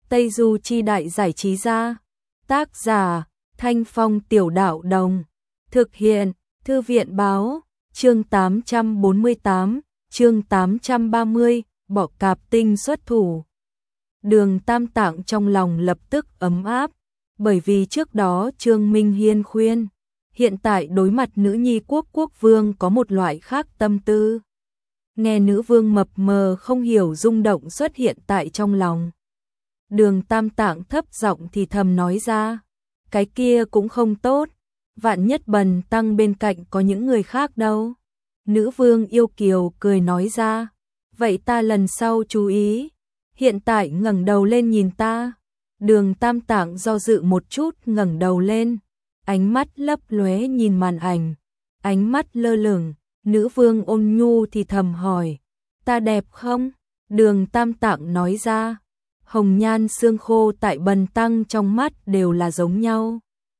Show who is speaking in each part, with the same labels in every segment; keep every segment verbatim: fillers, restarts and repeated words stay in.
Speaker 1: Tây Du Chi Đại Giải Trí Gia. Tác giả Thanh Phong Tiểu Đạo Đồng. Thực hiện Thư viện Báo. Chương tám trăm bốn mươi tám, chương tám trăm ba mươi, Bọ Cạp Tinh xuất thủ. Đường Tam Tạng trong lòng lập tức ấm áp, bởi vì trước đó Trương Minh Hiên khuyên, hiện tại đối mặt nữ nhi quốc quốc vương có một loại khác tâm tư. Nghe nữ vương mập mờ không hiểu rung động xuất hiện tại trong lòng. Đường Tam Tạng thấp giọng thì thầm nói ra, cái kia cũng không tốt, vạn nhất Bần tăng bên cạnh có những người khác đâu. Nữ vương yêu kiều cười nói ra, vậy ta lần sau chú ý, hiện tại ngẩng đầu lên nhìn ta. Đường Tam Tạng do dự một chút ngẩng đầu lên, ánh mắt lấp lóe nhìn màn ảnh, ánh mắt lơ lửng. Nữ vương ôn nhu thì thầm hỏi, ta đẹp không? Đường Tam Tạng nói ra, hồng nhan xương khô tại Bần tăng trong mắt đều là giống nhau.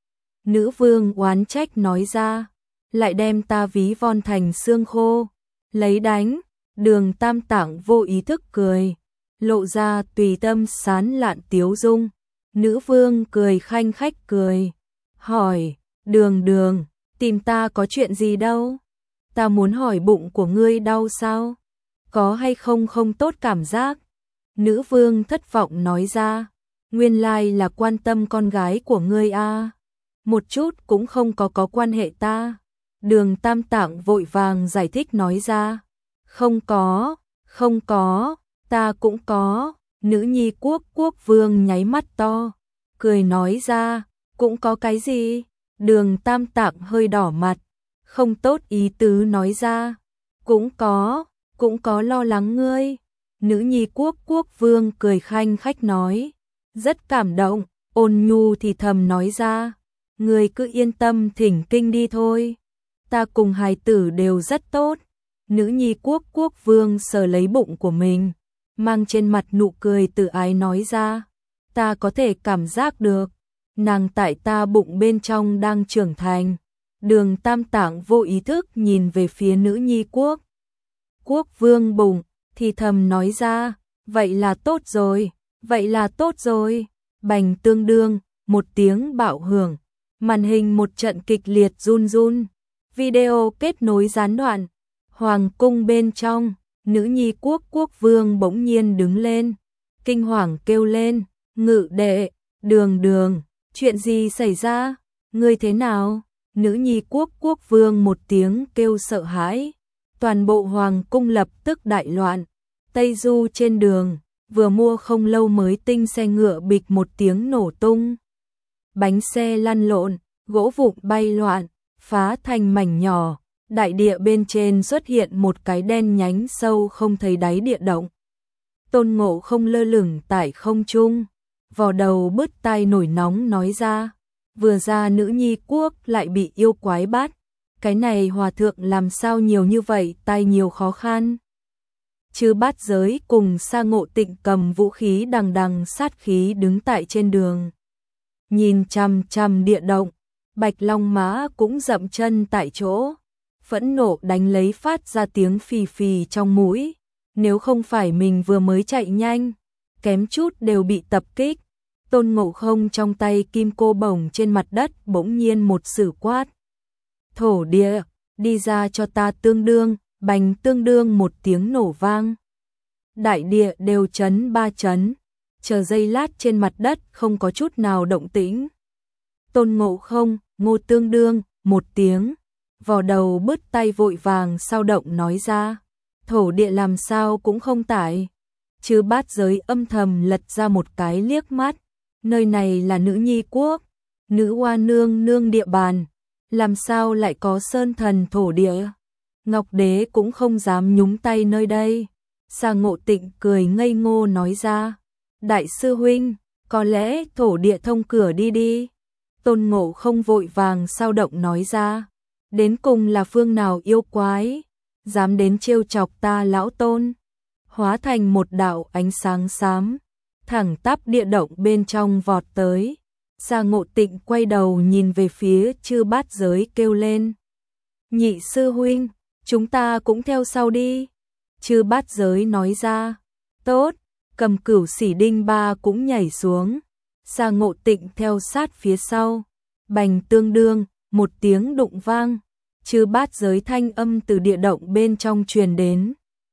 Speaker 1: Nữ vương oán trách nói ra, lại đem ta ví von thành xương khô, lấy đánh. Đường Tam Tạng vô ý thức cười, lộ ra tùy tâm sán lạn tiếu dung. Nữ vương cười khanh khách cười, hỏi, đường đường, tìm ta có chuyện gì đâu? Ta muốn hỏi bụng của ngươi đau sao? Có hay không không tốt cảm giác? Nữ vương thất vọng nói ra, nguyên lai là quan tâm con gái của ngươi a. Một chút cũng không có có quan hệ ta. Đường Tam Tạng vội vàng giải thích nói ra, không có, không có, ta cũng có. Nữ nhi quốc quốc vương nháy mắt to, cười nói ra, cũng có cái gì? Đường Tam Tạng hơi đỏ mặt, không tốt ý tứ nói ra, cũng có, cũng có lo lắng ngươi. Nữ nhi quốc quốc vương cười khanh khách nói, rất cảm động, ôn nhu thì thầm nói ra, ngươi cứ yên tâm thỉnh kinh đi thôi, ta cùng hài tử đều rất tốt. Nữ nhi quốc quốc vương sờ lấy bụng của mình, mang trên mặt nụ cười tự ái nói ra, ta có thể cảm giác được, nàng tại ta bụng bên trong đang trưởng thành. Đường Tam Tạng vô ý thức nhìn về phía nữ nhi quốc quốc vương bụng, thì thầm nói ra, vậy là tốt rồi, vậy là tốt rồi. Bành tương đương, một tiếng bạo hưởng, màn hình một trận kịch liệt run run, video kết nối gián đoạn. Hoàng cung bên trong, nữ nhi quốc quốc vương bỗng nhiên đứng lên, kinh hoàng kêu lên, ngự đệ, đường đường, chuyện gì xảy ra, ngươi thế nào? Nữ nhi quốc quốc vương một tiếng kêu sợ hãi, toàn bộ hoàng cung lập tức đại loạn. Tây Du trên đường, vừa mua không lâu mới tinh xe ngựa bịch một tiếng nổ tung. Bánh xe lăn lộn, gỗ vụn bay loạn, phá thành mảnh nhỏ. Đại địa bên trên xuất hiện một cái đen nhánh sâu không thấy đáy địa động. Tôn Ngộ Không lơ lửng tại không trung, vò đầu bứt tai nổi nóng nói ra, vừa ra nữ nhi quốc lại bị yêu quái bắt, cái này hòa thượng làm sao nhiều như vậy, tay nhiều khó khăn. Chư Bát Giới cùng Sa Ngộ Tịnh cầm vũ khí đằng đằng sát khí đứng tại trên đường, nhìn chằm chằm địa động. Bạch Long Mã cũng dậm chân tại chỗ, phẫn nộ đánh lấy phát ra tiếng phì phì trong mũi, nếu không phải mình vừa mới chạy nhanh, kém chút đều bị tập kích. Tôn Ngộ Không trong tay kim cô bổng trên mặt đất bỗng nhiên một sử quát, thổ địa, đi ra cho ta tương đương. Bành tương đương một tiếng nổ vang, đại địa đều chấn ba chấn, chờ giây lát trên mặt đất không có chút nào động tĩnh. Tôn Ngộ Không, Ngô tương đương, một tiếng, vò đầu bứt tay vội vàng sao động nói ra, thổ địa làm sao cũng không tải. Chư Bát Giới âm thầm lật ra một cái liếc mắt, nơi này là nữ nhi quốc, nữ hoa nương nương địa bàn, làm sao lại có sơn thần thổ địa, Ngọc Đế cũng không dám nhúng tay nơi đây. Sa Ngộ Tịnh cười ngây ngô nói ra, đại sư huynh, có lẽ thổ địa thông cửa đi đi. Tôn Ngộ Không vội vàng sao động nói ra, đến cùng là phương nào yêu quái, dám đến trêu chọc ta lão tôn. Hóa thành một đạo ánh sáng xám, thẳng tắp địa động bên trong vọt tới. Sa Ngộ Tịnh quay đầu nhìn về phía Chư Bát Giới kêu lên, nhị sư huynh, chúng ta cũng theo sau đi. Chư Bát Giới nói ra, tốt, Cầm Cửu Sỉ Đinh Ba cũng nhảy xuống. Sa Ngộ Tịnh theo sát phía sau. Bành tương đương, một tiếng đụng vang, chư bát giới thanh âm từ địa động bên trong truyền đến.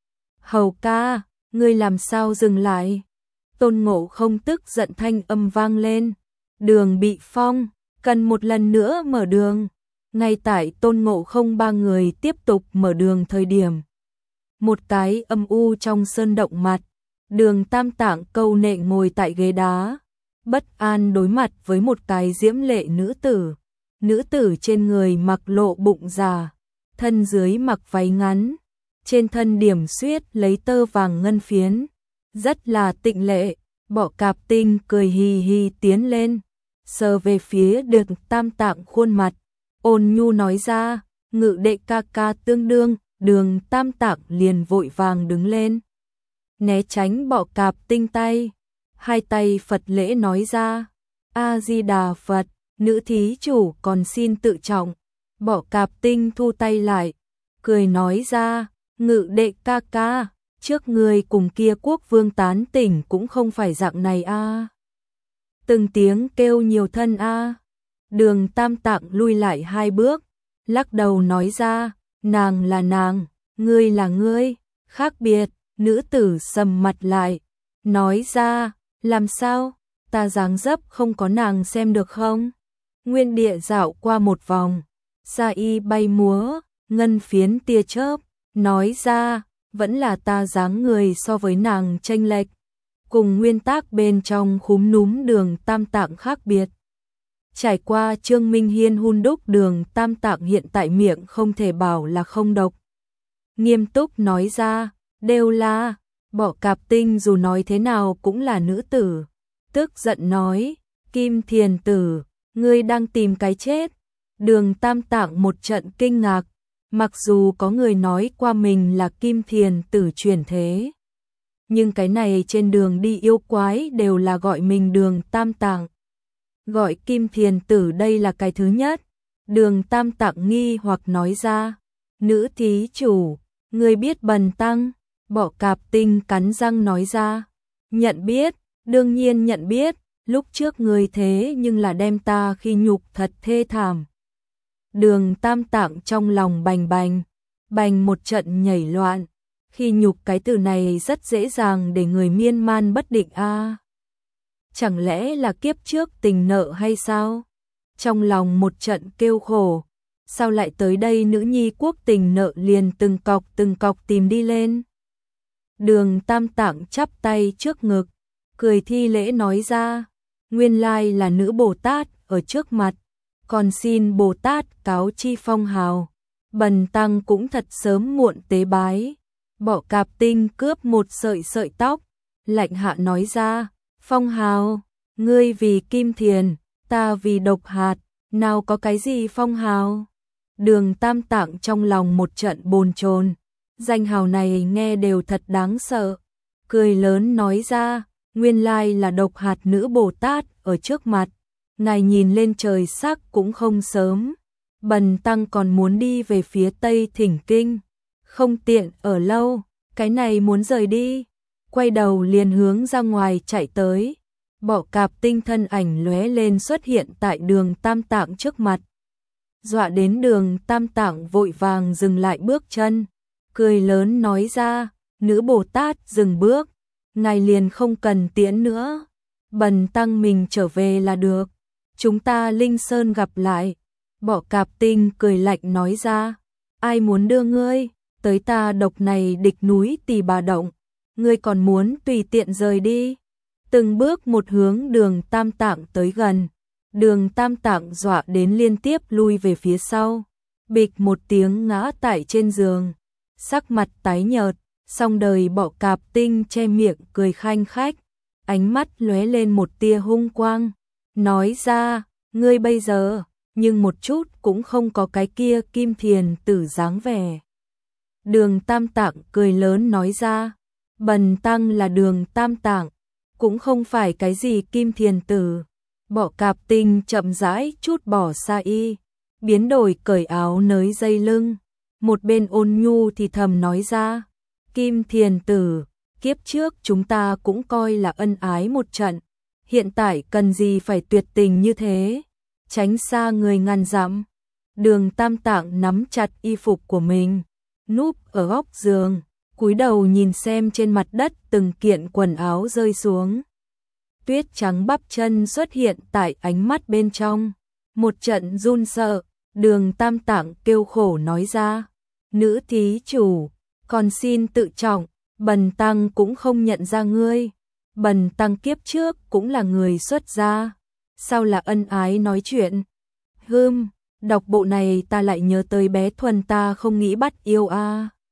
Speaker 1: Hầu ca, ngươi làm sao dừng lại? Tôn Ngộ Không tức giận thanh âm vang lên. Đường bị phong, cần một lần nữa mở đường. Ngay tại Tôn Ngộ Không ba người tiếp tục mở đường thời điểm. Một cái âm u trong sơn động mặt, Đường Tam Tạng câu nệ ngồi tại ghế đá, bất an đối mặt với một cái diễm lệ nữ tử. Nữ tử trên người mặc lộ bụng già, thân dưới mặc váy ngắn, trên thân điểm xuyết lấy tơ vàng ngân phiến, rất là tịnh lệ. Bọ Cạp Tinh cười hì hì tiến lên, sờ về phía Đường Tam Tạng khuôn mặt, ôn nhu nói ra, ngự đệ ca ca tương đương. Đường Tam Tạng liền vội vàng đứng lên, né tránh Bọ Cạp Tinh tay, hai tay Phật lễ nói ra, A Di Đà Phật, nữ thí chủ còn xin tự trọng. Bọ Cạp Tinh thu tay lại, cười nói ra, ngự đệ ca ca, trước người cùng kia quốc vương tán tỉnh cũng không phải dạng này a. À. Từng tiếng kêu nhiều thân a. À. Đường Tam Tạng lui lại hai bước, lắc đầu nói ra, nàng là nàng, ngươi là ngươi, khác biệt. Nữ tử sầm mặt lại, nói ra, làm sao, ta dáng dấp không có nàng xem được không? Nguyên địa dạo qua một vòng, sa y bay múa, ngân phiến tia chớp, nói ra, vẫn là ta dáng người so với nàng chênh lệch, cùng nguyên tác bên trong khúm núm Đường Tam Tạng khác biệt. Trải qua Trương Minh Hiên hun đúc, Đường Tam Tạng hiện tại miệng không thể bảo là không độc. Nghiêm túc nói ra, đều là. Bọ Cạp Tinh dù nói thế nào cũng là nữ tử, tức giận nói, Kim Thiền Tử, ngươi đang tìm cái chết. Đường Tam Tạng một trận kinh ngạc, mặc dù có người nói qua mình là Kim Thiền Tử chuyển thế, nhưng cái này trên đường đi yêu quái đều là gọi mình Đường Tam Tạng, gọi Kim Thiền Tử đây là cái thứ nhất. Đường Tam Tạng nghi hoặc nói ra, nữ thí chủ, ngươi biết Bần Tăng? Bọ Cạp Tinh cắn răng nói ra, nhận biết, đương nhiên nhận biết, lúc trước ngươi thế nhưng là đem ta khi nhục thật thê thảm. Đường Tam Tạng trong lòng bành bành, bành một trận nhảy loạn, khi nhục cái từ này rất dễ dàng để người miên man bất định a. À. Chẳng lẽ là kiếp trước tình nợ hay sao? Trong lòng một trận kêu khổ, sao lại tới đây nữ nhi quốc tình nợ liền từng cọc từng cọc tìm đi lên. Đường Tam Tạng chắp tay trước ngực, cười thi lễ nói ra, nguyên lai là nữ Bồ Tát ở trước mặt, còn xin Bồ Tát cáo chi phong hào. Bần Tăng cũng thật sớm muộn tế bái. Bọ Cạp Tinh cướp một sợi sợi tóc, lạnh hạ nói ra, phong hào, ngươi vì Kim Thiền, ta vì Độc Hạt, nào có cái gì phong hào. Đường Tam Tạng trong lòng một trận bồn chồn, danh hào này nghe đều thật đáng sợ, cười lớn nói ra, nguyên lai là Độc Hạt nữ Bồ Tát ở trước mặt, ngài nhìn lên trời sắc cũng không sớm, Bần Tăng còn muốn đi về phía Tây Thỉnh Kinh, không tiện ở lâu, cái này muốn rời đi, quay đầu liền hướng ra ngoài chạy tới. Bọ Cạp Tinh thân ảnh lóe lên xuất hiện tại Đường Tam Tạng trước mặt, dọa đến Đường Tam Tạng vội vàng dừng lại bước chân, cười lớn nói ra, nữ Bồ Tát dừng bước, ngài liền không cần tiễn nữa, Bần Tăng mình trở về là được, chúng ta Linh Sơn gặp lại. Bọ Cạp Tinh cười lạnh nói ra, ai muốn đưa ngươi tới ta độc này địch núi Tỳ Bà Động, ngươi còn muốn tùy tiện rời đi. Từng bước một hướng Đường Tam Tạng tới gần, Đường Tam Tạng dọa đến liên tiếp lui về phía sau, bịch một tiếng ngã tại trên giường, sắc mặt tái nhợt, song đời Bọ Cạp Tinh che miệng cười khanh khách, ánh mắt lóe lên một tia hung quang, nói ra, ngươi bây giờ nhưng một chút cũng không có cái kia Kim Thiền Tử dáng vẻ. Đường Tam Tạng cười lớn nói ra, Bần Tăng là Đường Tam Tạng, cũng không phải cái gì Kim Thiền Tử. Bọ Cạp Tinh chậm rãi chút bỏ sa y, biến đổi cởi áo nới dây lưng, một bên ôn nhu thì thầm nói ra, Kim Thiền Tử, kiếp trước chúng ta cũng coi là ân ái một trận, hiện tại cần gì phải tuyệt tình như thế, tránh xa người ngàn dặm. Đường Tam Tạng nắm chặt y phục của mình, núp ở góc giường, cúi đầu nhìn xem trên mặt đất từng kiện quần áo rơi xuống. Tuyết trắng bắp chân xuất hiện tại ánh mắt bên trong, một trận run sợ, Đường Tam Tạng kêu khổ nói ra, nữ thí chủ, còn xin tự trọng, Bần tăng cũng không nhận ra ngươi, Bần tăng kiếp trước cũng là người xuất gia, sao là ân ái nói chuyện. Hừm, đọc bộ này ta lại nhớ tới bé Thuần ta không nghĩ bắt yêu a. À.